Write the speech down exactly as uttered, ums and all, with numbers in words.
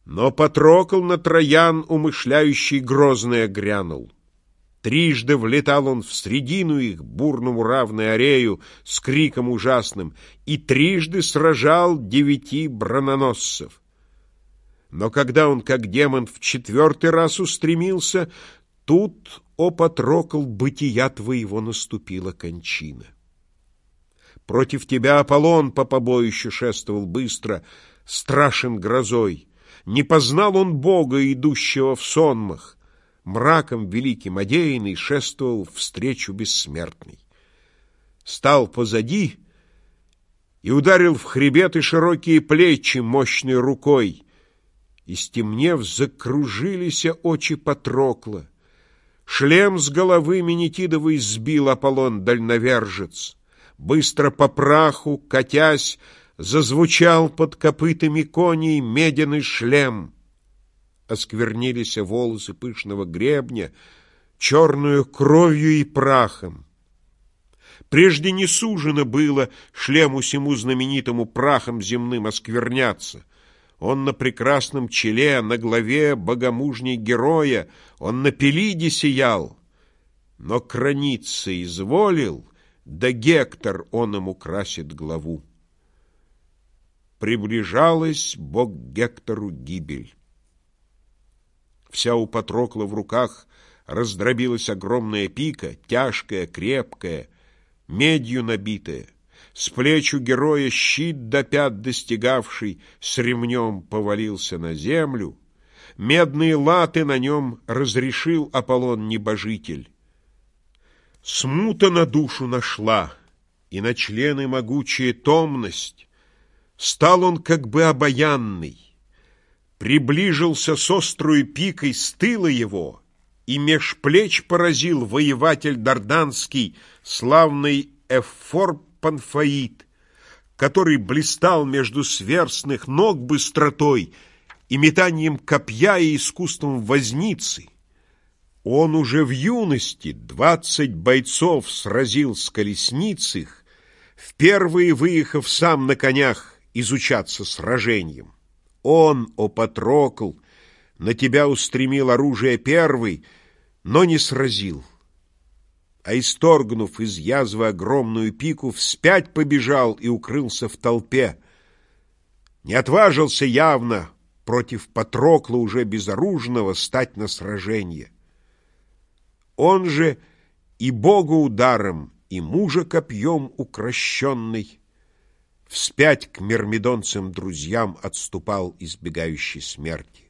Но Патрокл на Троян умышляющий грозное грянул. Трижды влетал он в средину их, бурному равной арею, с криком ужасным, и трижды сражал девяти броненосцев. Но когда он, как демон, в четвертый раз устремился, тут, о Патрокл, бытия твоего наступила кончина. Против тебя Аполлон по побоищу шествовал быстро, страшен грозой. Не познал он Бога, идущего в сонмах. Мраком великим одеянный шествовал встречу бессмертный. Стал позади и ударил в хребет и широкие плечи мощной рукой. И, стемнев, закружились очи Патрокла. Шлем с головы Менетидовой сбил Аполлон дальновержец. Быстро по праху, катясь, зазвучал под копытами коней медяный шлем. Осквернились волосы пышного гребня черную кровью и прахом. Прежде не сужено было шлему сему знаменитому прахом земным оскверняться. Он на прекрасном челе, на главе богомужней героя, он на Пелиде сиял. Но краниться изволил, да Гектор он ему красит главу. Приближалась бог Гектору гибель. Вся у Патрокла в руках раздробилась огромная пика, тяжкая, крепкая, медью набитая. С плеч у героя щит до пят достигавший с ремнем повалился на землю. Медные латы на нем разрешил Аполлон небожитель. Смута на душу нашла, и на члены могучая томность. Стал он как бы обаянный. Приближился с острую пикой с тыла его, и меж плеч поразил воеватель дарданский, славный Эфор Панфаид, который блистал между сверстных ног быстротой и метанием копья и искусством возницы. Он уже в юности двадцать бойцов сразил с колесниц их, впервые выехав сам на конях изучаться сражением. Он, о Патрокл, на тебя устремил оружие первый, но не сразил, а, исторгнув из язвы огромную пику, вспять побежал и укрылся в толпе. Не отважился явно против Патрокла уже безоружного стать на сражение. Он же и бога ударом, и мужа копьем укращенный вспять к мирмидонцам друзьям отступал, избегающий смерти.